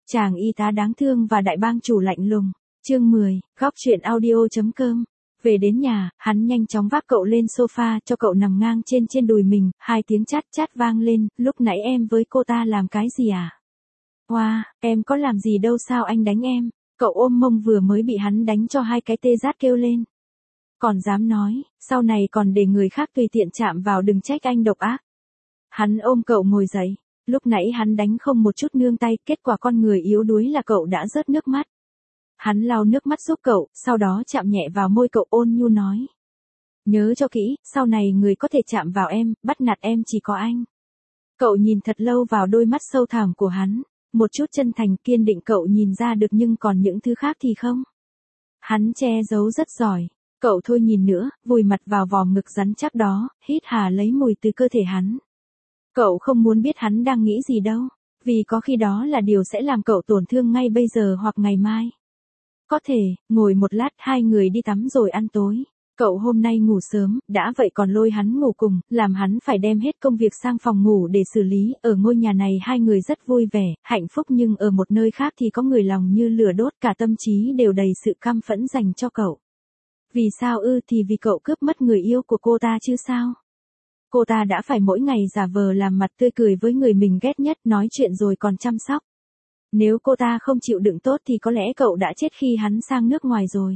Chàng y tá đáng thương và đại bang chủ lạnh lùng. Chương 10, góc truyện audio.com. Về đến nhà, hắn nhanh chóng vác cậu lên sofa cho cậu nằm ngang trên đùi mình, hai tiếng chát chát vang lên, lúc nãy em với cô ta làm cái gì à? Wow, em có làm gì đâu sao anh đánh em? Cậu ôm mông vừa mới bị hắn đánh cho hai cái tê rát kêu lên. Còn dám nói, sau này còn để người khác tùy tiện chạm vào đừng trách anh độc ác. Hắn ôm cậu ngồi dậy, lúc nãy hắn đánh không một chút nương tay, kết quả con người yếu đuối là cậu đã rớt nước mắt. Hắn lau nước mắt giúp cậu, sau đó chạm nhẹ vào môi cậu ôn nhu nói. Nhớ cho kỹ, sau này người có thể chạm vào em, bắt nạt em chỉ có anh. Cậu nhìn thật lâu vào đôi mắt sâu thẳm của hắn, một chút chân thành kiên định cậu nhìn ra được nhưng còn những thứ khác thì không. Hắn che giấu rất giỏi, cậu thôi nhìn nữa, vùi mặt vào vòm ngực rắn chắc đó, hít hà lấy mùi từ cơ thể hắn. Cậu không muốn biết hắn đang nghĩ gì đâu, vì có khi đó là điều sẽ làm cậu tổn thương ngay bây giờ hoặc ngày mai. Có thể, ngồi một lát hai người đi tắm rồi ăn tối. Cậu hôm nay ngủ sớm, đã vậy còn lôi hắn ngủ cùng, làm hắn phải đem hết công việc sang phòng ngủ để xử lý. Ở ngôi nhà này hai người rất vui vẻ, hạnh phúc nhưng ở một nơi khác thì có người lòng như lửa đốt, cả tâm trí đều đầy sự căm phẫn dành cho cậu. Vì sao ư? Thì vì cậu cướp mất người yêu của cô ta chứ sao? Cô ta đã phải mỗi ngày giả vờ làm mặt tươi cười với người mình ghét nhất, nói chuyện rồi còn chăm sóc. Nếu cô ta không chịu đựng tốt thì có lẽ cậu đã chết khi hắn sang nước ngoài rồi.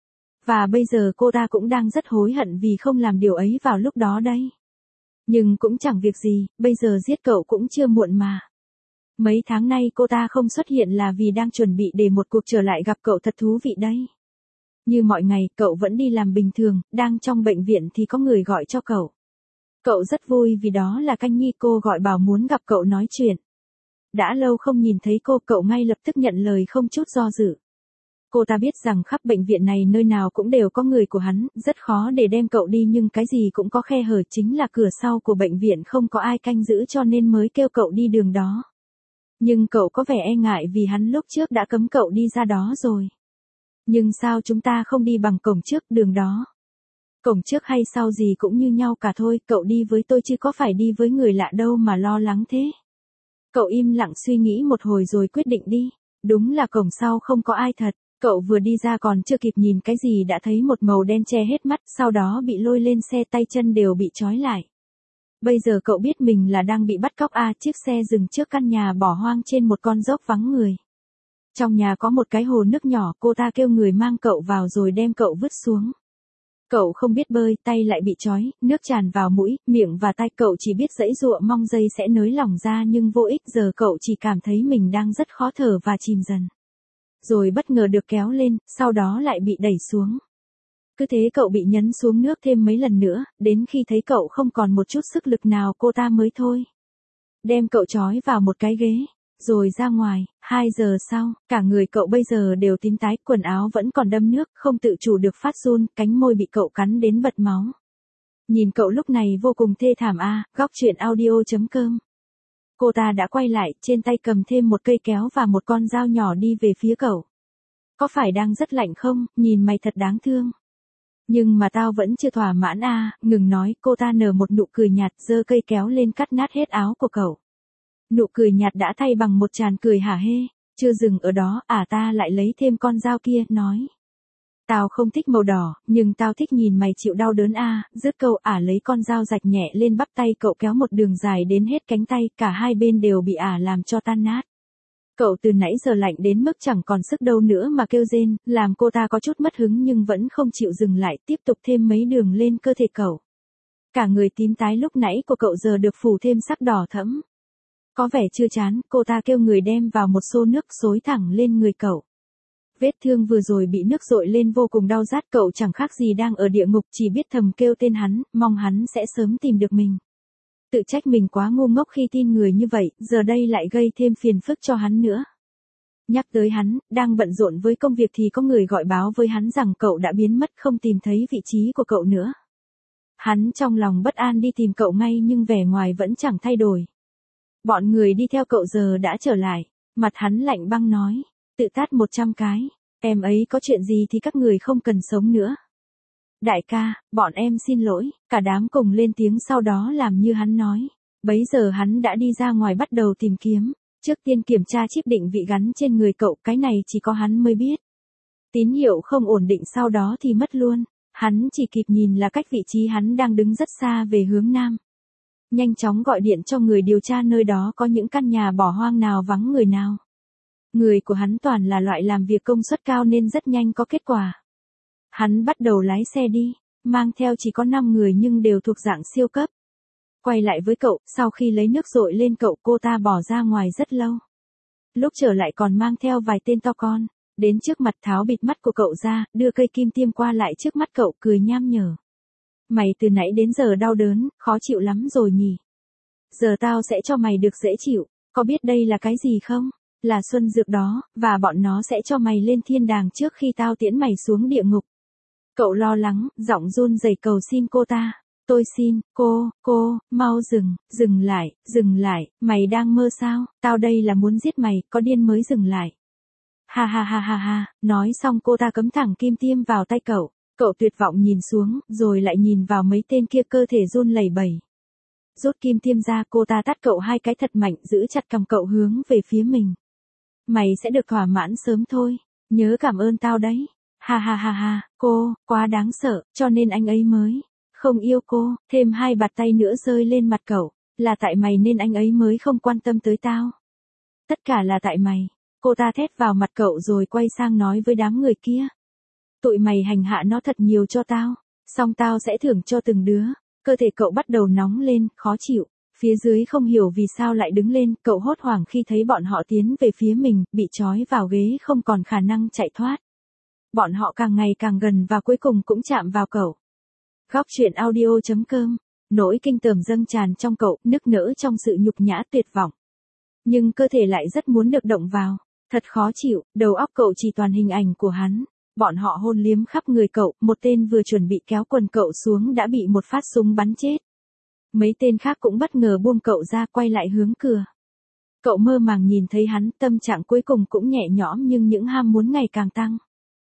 Và bây giờ cô ta cũng đang rất hối hận vì không làm điều ấy vào lúc đó đây. Nhưng cũng chẳng việc gì, bây giờ giết cậu cũng chưa muộn mà. Mấy tháng nay cô ta không xuất hiện là vì đang chuẩn bị để một cuộc trở lại gặp cậu thật thú vị đây. Như mọi ngày, cậu vẫn đi làm bình thường, đang trong bệnh viện thì có người gọi cho cậu. Cậu rất vui vì đó là Canh Nhi, cô gọi bảo muốn gặp cậu nói chuyện. Đã lâu không nhìn thấy cô, cậu ngay lập tức nhận lời không chút do dự. Cô ta biết rằng khắp bệnh viện này nơi nào cũng đều có người của hắn, rất khó để đem cậu đi nhưng cái gì cũng có khe hở, chính là cửa sau của bệnh viện không có ai canh giữ cho nên mới kêu cậu đi đường đó. Nhưng cậu có vẻ e ngại vì hắn lúc trước đã cấm cậu đi ra đó rồi. Nhưng sao chúng ta không đi bằng cổng trước đường đó? Cổng trước hay sau gì cũng như nhau cả thôi, cậu đi với tôi chứ có phải đi với người lạ đâu mà lo lắng thế. Cậu im lặng suy nghĩ một hồi rồi quyết định đi. Đúng là cổng sau không có ai thật. Cậu vừa đi ra còn chưa kịp nhìn cái gì đã thấy một màu đen che hết mắt, sau đó bị lôi lên xe, tay chân đều bị trói lại. Bây giờ cậu biết mình là đang bị bắt cóc à? Chiếc xe dừng trước căn nhà bỏ hoang trên một con dốc vắng người. Trong nhà có một cái hồ nước nhỏ, cô ta kêu người mang cậu vào rồi đem cậu vứt xuống. Cậu không biết bơi, tay lại bị trói, nước tràn vào mũi, miệng và tai, cậu chỉ biết giãy giụa mong dây sẽ nới lỏng ra nhưng vô ích, giờ cậu chỉ cảm thấy mình đang rất khó thở và chìm dần. Rồi bất ngờ được kéo lên, sau đó lại bị đẩy xuống. Cứ thế cậu bị nhấn xuống nước thêm mấy lần nữa, đến khi thấy cậu không còn một chút sức lực nào cô ta mới thôi. Đem cậu trói vào một cái ghế, rồi ra ngoài. 2 giờ sau, cả người cậu bây giờ đều tím tái, quần áo vẫn còn đẫm nước, không tự chủ được phát run, cánh môi bị cậu cắn đến bật máu. Nhìn cậu lúc này vô cùng thê thảm à, góc truyện audio.com. Cô ta đã quay lại, trên tay cầm thêm một cây kéo và một con dao nhỏ đi về phía cậu. Có phải đang rất lạnh không, nhìn mày thật đáng thương. Nhưng mà tao vẫn chưa thỏa mãn à, ngừng nói, cô ta nở một nụ cười nhạt, giơ cây kéo lên cắt nát hết áo của cậu. Nụ cười nhạt đã thay bằng một tràn cười hả hê. Chưa dừng ở đó, ta lại lấy thêm con dao kia, nói. Tao không thích màu đỏ, nhưng tao thích nhìn mày chịu đau đớn à, dứt câu lấy con dao rạch nhẹ lên bắp tay cậu, kéo một đường dài đến hết cánh tay, cả hai bên đều bị làm cho tan nát. Cậu từ nãy giờ lạnh đến mức chẳng còn sức đâu nữa mà kêu rên, làm cô ta có chút mất hứng nhưng vẫn không chịu dừng lại, tiếp tục thêm mấy đường lên cơ thể cậu. Cả người tím tái lúc nãy của cậu giờ được phủ thêm sắc đỏ thẫm. Có vẻ chưa chán, cô ta kêu người đem vào một xô nước xối thẳng lên người cậu. Vết thương vừa rồi bị nước dội lên vô cùng đau rát, cậu chẳng khác gì đang ở địa ngục, chỉ biết thầm kêu tên hắn, mong hắn sẽ sớm tìm được mình. Tự trách mình quá ngu ngốc khi tin người như vậy, giờ đây lại gây thêm phiền phức cho hắn nữa. Nhắc tới hắn, đang bận rộn với công việc thì có người gọi báo với hắn rằng cậu đã biến mất, không tìm thấy vị trí của cậu nữa. Hắn trong lòng bất an đi tìm cậu ngay nhưng vẻ ngoài vẫn chẳng thay đổi. Bọn người đi theo cậu giờ đã trở lại, mặt hắn lạnh băng nói, tự tát 100 cái, em ấy có chuyện gì thì các người không cần sống nữa. Đại ca, bọn em xin lỗi, cả đám cùng lên tiếng sau đó làm như hắn nói. Bấy giờ hắn đã đi ra ngoài bắt đầu tìm kiếm. Trước tiên kiểm tra chip định vị gắn trên người cậu, cái này chỉ có hắn mới biết. Tín hiệu không ổn định sau đó thì mất luôn. Hắn chỉ kịp nhìn là cách vị trí hắn đang đứng rất xa về hướng nam. Nhanh chóng gọi điện cho người điều tra nơi đó có những căn nhà bỏ hoang nào vắng người nào. Người của hắn toàn là loại làm việc công suất cao nên rất nhanh có kết quả. Hắn bắt đầu lái xe đi, mang theo chỉ có 5 người nhưng đều thuộc dạng siêu cấp. Quay lại với cậu, sau khi lấy nước dội lên cậu, cô ta bỏ ra ngoài rất lâu. Lúc trở lại còn mang theo vài tên to con, đến trước mặt tháo bịt mắt của cậu ra, đưa cây kim tiêm qua lại trước mắt cậu, cười nham nhở. Mày từ nãy đến giờ đau đớn, khó chịu lắm rồi nhỉ? Giờ tao sẽ cho mày được dễ chịu, có biết đây là cái gì không? Là xuân dược đó, và bọn nó sẽ cho mày lên thiên đàng trước khi tao tiễn mày xuống địa ngục. Cậu lo lắng, giọng run rẩy cầu xin cô ta. Tôi xin, cô, mau dừng lại, mày đang mơ sao, tao đây là muốn giết mày, có điên mới dừng lại. Ha, nói xong cô ta cắm thẳng kim tiêm vào tay cậu. Cậu tuyệt vọng nhìn xuống, rồi lại nhìn vào mấy tên kia, cơ thể run lẩy bẩy. Rút kim tiêm ra, cô ta tát cậu 2 cái thật mạnh, giữ chặt cằm cậu hướng về phía mình. Mày sẽ được thỏa mãn sớm thôi, nhớ cảm ơn tao đấy. Ha, cô, quá đáng sợ, cho nên anh ấy mới không yêu cô. Thêm 2 bạt tay nữa rơi lên mặt cậu. Là tại mày nên anh ấy mới không quan tâm tới tao. Tất cả là tại mày. Cô ta thét vào mặt cậu rồi quay sang nói với đám người kia. Tụi mày hành hạ nó thật nhiều cho tao, xong tao sẽ thưởng cho từng đứa. Cơ thể cậu bắt đầu nóng lên, khó chịu. Phía dưới không hiểu vì sao lại đứng lên, cậu hốt hoảng khi thấy bọn họ tiến về phía mình, bị trói vào ghế không còn khả năng chạy thoát. Bọn họ càng ngày càng gần và cuối cùng cũng chạm vào cậu. Góc truyện audio.com. Nỗi kinh tởm dâng tràn trong cậu, nức nở trong sự nhục nhã tuyệt vọng. Nhưng cơ thể lại rất muốn được động vào. Thật khó chịu, đầu óc cậu chỉ toàn hình ảnh của hắn. Bọn họ hôn liếm khắp người cậu, một tên vừa chuẩn bị kéo quần cậu xuống đã bị một phát súng bắn chết. Mấy tên khác cũng bất ngờ buông cậu ra, quay lại hướng cửa. Cậu mơ màng nhìn thấy hắn, tâm trạng cuối cùng cũng nhẹ nhõm nhưng những ham muốn ngày càng tăng.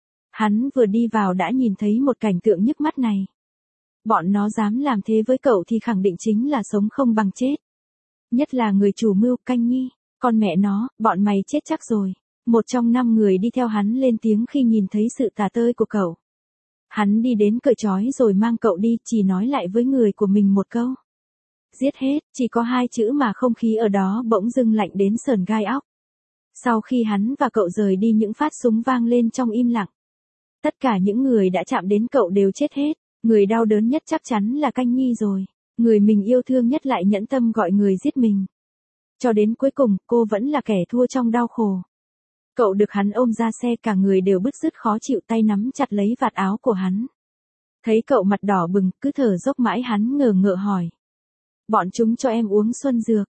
Hắn vừa đi vào đã nhìn thấy một cảnh tượng nhức mắt này. Bọn nó dám làm thế với cậu thì khẳng định chính là sống không bằng chết. Nhất là người chủ mưu, Canh Nhi. Con mẹ nó, bọn mày chết chắc rồi. Một trong 5 người đi theo hắn lên tiếng khi nhìn thấy sự tà tơi của cậu. Hắn đi đến cởi trói rồi mang cậu đi, chỉ nói lại với người của mình một câu. Giết hết, chỉ có 2 chữ mà không khí ở đó bỗng dưng lạnh đến sởn gai óc. Sau khi hắn và cậu rời đi, những phát súng vang lên trong im lặng. Tất cả những người đã chạm đến cậu đều chết hết. Người đau đớn nhất chắc chắn là Canh Nhi rồi. Người mình yêu thương nhất lại nhẫn tâm gọi người giết mình. Cho đến cuối cùng, cô vẫn là kẻ thua trong đau khổ. Cậu được hắn ôm ra xe, cả người đều bứt rứt khó chịu, tay nắm chặt lấy vạt áo của hắn. Thấy cậu mặt đỏ bừng, cứ thở dốc mãi, hắn ngờ ngợ hỏi. Bọn chúng cho em uống xuân dược.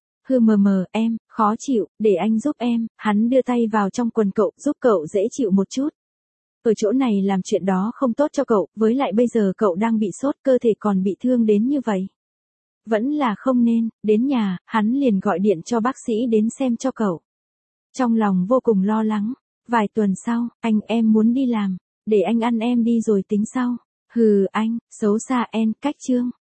Em, khó chịu, để anh giúp em. Hắn đưa tay vào trong quần cậu, giúp cậu dễ chịu một chút. Ở chỗ này làm chuyện đó không tốt cho cậu, với lại bây giờ cậu đang bị sốt, cơ thể còn bị thương đến như vậy. Vẫn là không nên. Đến nhà, hắn liền gọi điện cho bác sĩ đến xem cho cậu. Trong lòng vô cùng lo lắng. Vài tuần sau, em muốn đi làm. Để anh ăn em đi rồi tính sau. Anh, xấu xa en, cách chương.